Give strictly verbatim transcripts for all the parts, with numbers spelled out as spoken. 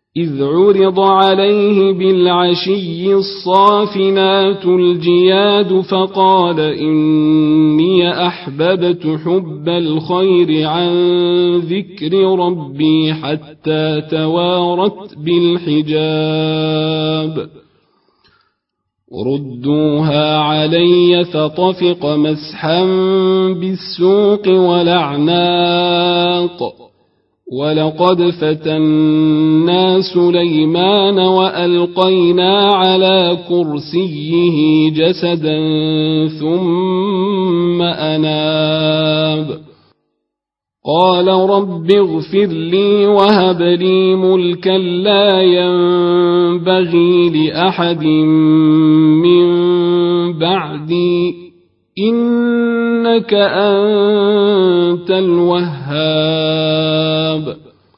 إذ عرض عليه بالعشي الصافنات الجياد فقال إني أحببت حب الخير عن ذكر ربي حتى توارت بالحجاب ردوها علي فطفق مسحا بالسوق والأعناق ولقد فتنا سليمان وألقينا على كرسيه جسدا ثم أناب قال رب اغفر لي وهب لي ملكا لا ينبغي لأحد من بعدي إنك أنت الوهاب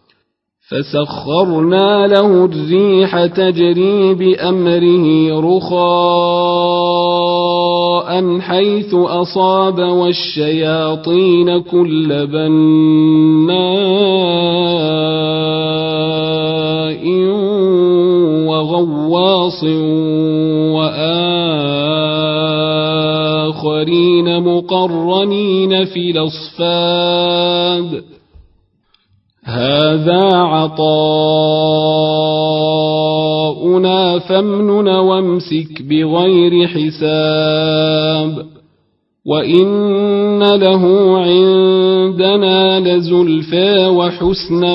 فسخرنا له الريح تجري بأمره رخاء حيث أصاب والشياطين كل بناء وغواص وآخرين مقرنين في الأصفاد هذا عطاؤنا فامنن وامسك بغير حساب وإن له عندنا لزلفى وحسن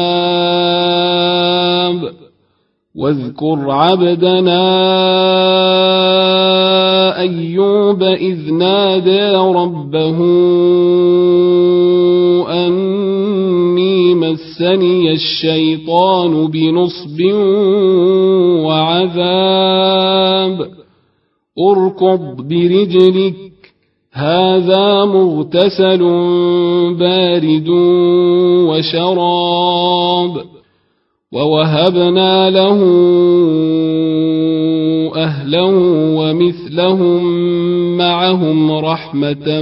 مآب واذكر عبدنا أيوب إذ نادى ربه أني مسني الشيطان بنصب وعذاب اركض برجلك هذا مغتسل بارد وشراب ووهبنا له أهله ومثلهم معهم رحمة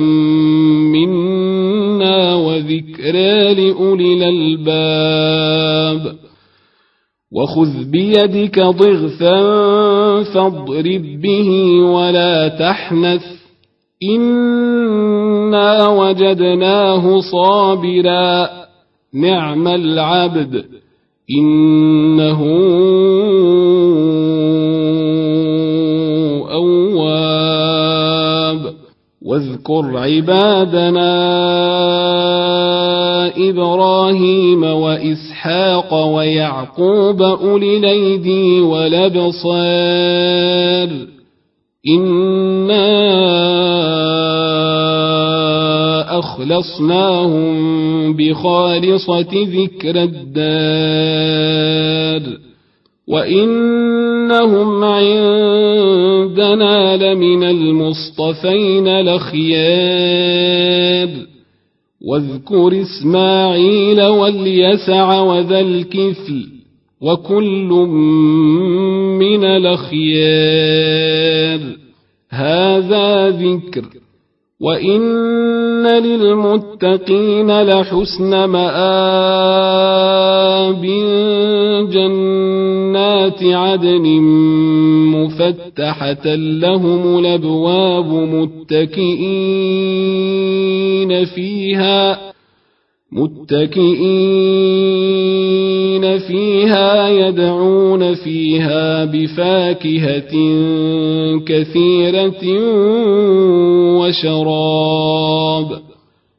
منا وذكرى لأولي الألباب وخذ بيدك ضغثا فاضرب به ولا تحنث إنا وجدناه صابرا نعم العبد إنه أواب واذكر عبادنا إبراهيم وإسحاق ويعقوب أولي الأيدي والأبصار إنا أخلصناهم بخالصة ذكر الدار وإنهم عندنا لمن المصطفين الأخيار واذكر إسماعيل واليسع وذا الكفل وكل من الأخيار هذا ذكر وإن للمتقين لحسن مآب جنات عدن مفتحة لهم الأبواب متكئين فيها متكئين فيها يدعون فيها بفاكهة كثيرة وشراب